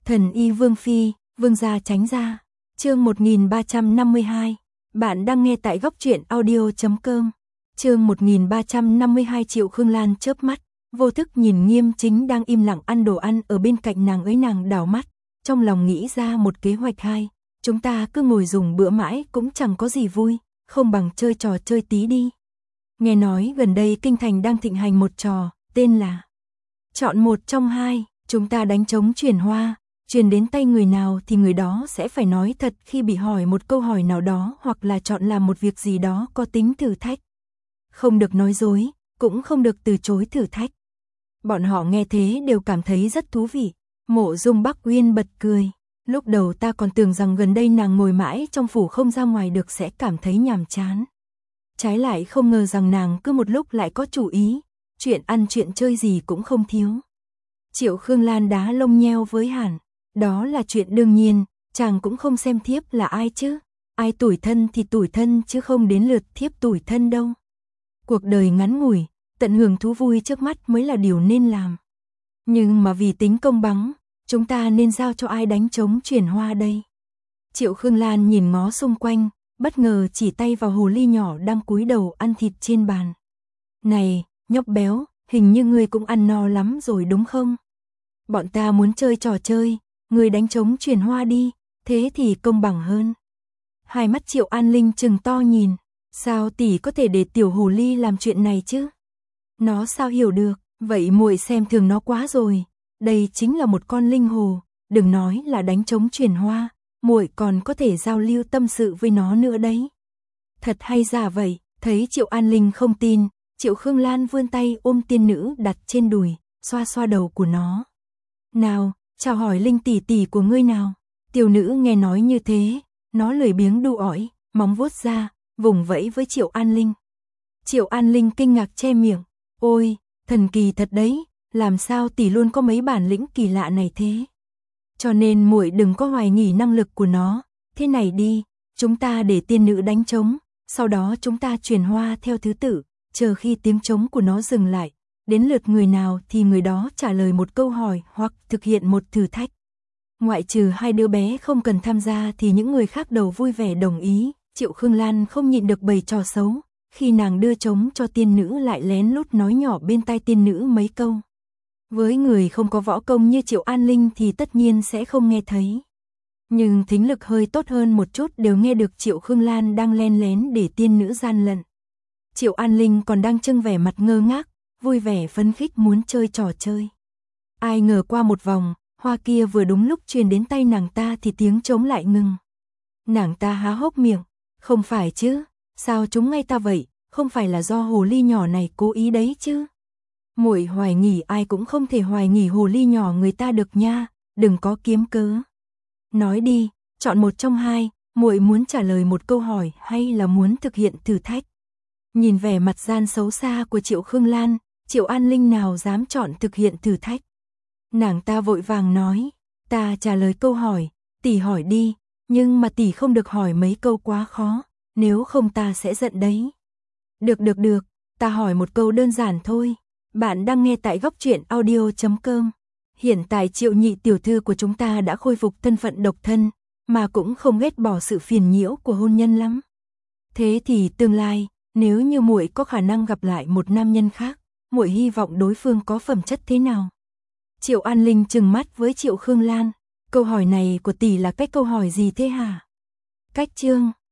Thần y Vương Phi, Vương gia tránh ra. Chương 1352. Bạn đang nghe tại góc truyện audio.com. Chương 1352. Triệu Khương Lan chớp mắt, vô thức nhìn Nghiêm Chính đang im lặng ăn đồ ăn ở bên cạnh nàng ấy, nàng đảo mắt, trong lòng nghĩ ra một kế hoạch hay. Chúng ta cứ ngồi dùng bữa mãi cũng chẳng có gì vui, không bằng chơi trò chơi tí đi. Nghe nói gần đây kinh thành đang thịnh hành một trò, tên là chọn một trong hai, chúng ta đánh trống truyền hoa, truyền đến tay người nào thì người đó sẽ phải nói thật khi bị hỏi một câu hỏi nào đó, hoặc là chọn làm một việc gì đó có tính thử thách. Không được nói dối, cũng không được từ chối thử thách. Bọn họ nghe thế đều cảm thấy rất thú vị. Mộ Dung Bắc Uyên bật cười. Lúc đầu ta còn tưởng rằng gần đây nàng ngồi mãi trong phủ không ra ngoài được sẽ cảm thấy nhàm chán. Trái lại không ngờ rằng nàng cứ một lúc lại có chủ ý, chuyện ăn chuyện chơi gì cũng không thiếu. Triệu Khương Lan đá lông nheo với Hàn. Đó là chuyện đương nhiên, chàng cũng không xem thiếp là ai chứ. Ai tủi thân thì tủi thân chứ không đến lượt thiếp tủi thân đâu. Cuộc đời ngắn ngủi, tận hưởng thú vui trước mắt mới là điều nên làm. Nhưng mà vì tính công bằng, chúng ta nên giao cho ai đánh trống truyền hoa đây? Triệu Khương Lan nhìn ngó xung quanh, bất ngờ chỉ tay vào hồ ly nhỏ đang cúi đầu ăn thịt trên bàn. Này, nhóc béo, hình như ngươi cũng ăn no lắm rồi đúng không? Bọn ta muốn chơi trò chơi, ngươi đánh trống truyền hoa đi, thế thì công bằng hơn. Hai mắt Triệu An Linh trừng to nhìn, sao tỷ có thể để tiểu hồ ly làm chuyện này chứ? Nó sao hiểu được, vậy muội xem thường nó quá rồi. Đây chính là một con linh hồ, đừng nói là đánh trống truyền hoa, muội còn có thể giao lưu tâm sự với nó nữa đấy. Thật hay giả vậy? Thấy Triệu An Linh không tin, Triệu Khương Lan vươn tay ôm tiên nữ đặt trên đùi, xoa xoa đầu của nó. Nào, chào hỏi Linh tỷ tỷ của ngươi nào. Tiểu nữ nghe nói như thế, nó lười biếng đu ỏi, móng vuốt ra, vùng vẫy với Triệu An Linh. Triệu An Linh kinh ngạc che miệng, ôi, thần kỳ thật đấy, làm sao tỷ luôn có mấy bản lĩnh kỳ lạ này thế? Cho nên muội đừng có hoài nghi năng lực của nó, thế này đi, chúng ta để tiên nữ đánh trống, sau đó chúng ta truyền hoa theo thứ tự, chờ khi tiếng trống của nó dừng lại, đến lượt người nào thì người đó trả lời một câu hỏi hoặc thực hiện một thử thách. Ngoại trừ hai đứa bé không cần tham gia thì những người khác đều vui vẻ đồng ý. Triệu Khương Lan không nhịn được bày trò xấu, khi nàng đưa trống cho tiên nữ lại lén lút nói nhỏ bên tai tiên nữ mấy câu. Với người không có võ công như Triệu An Linh thì tất nhiên sẽ không nghe thấy. Nhưng thính lực hơi tốt hơn một chút đều nghe được Triệu Khương Lan đang len lén để tiên nữ gian lận. Triệu An Linh còn đang trưng vẻ mặt ngơ ngác, vui vẻ phấn khích muốn chơi trò chơi. Ai ngờ qua một vòng, hoa kia vừa đúng lúc truyền đến tay nàng ta thì tiếng trống lại ngừng. Nàng ta há hốc miệng, không phải chứ, sao trúng ngay ta vậy, không phải là do hồ ly nhỏ này cố ý đấy chứ? Muội hoài nghi ai cũng không thể hoài nghi hồ ly nhỏ người ta được nha, đừng có kiếm cớ. Nói đi, chọn một trong hai, muội muốn trả lời một câu hỏi hay là muốn thực hiện thử thách? Nhìn vẻ mặt gian xấu xa của Triệu Khương Lan, Triệu An Linh nào dám chọn thực hiện thử thách. Nàng ta vội vàng nói, ta trả lời câu hỏi, tỷ hỏi đi, nhưng mà tỷ không được hỏi mấy câu quá khó, nếu không ta sẽ giận đấy. Được, ta hỏi một câu đơn giản thôi. Bạn đang nghe tại góc truyện audio.com. Hiện tại Triệu nhị tiểu thư của chúng ta đã khôi phục thân phận độc thân, mà cũng không ghét bỏ sự phiền nhiễu của hôn nhân lắm. Thế thì tương lai, nếu như muội có khả năng gặp lại một nam nhân khác, muội hy vọng đối phương có phẩm chất thế nào? Triệu An Linh trừng mắt với Triệu Khương Lan, câu hỏi này của tỷ là cách câu hỏi gì thế hả? Cách chương,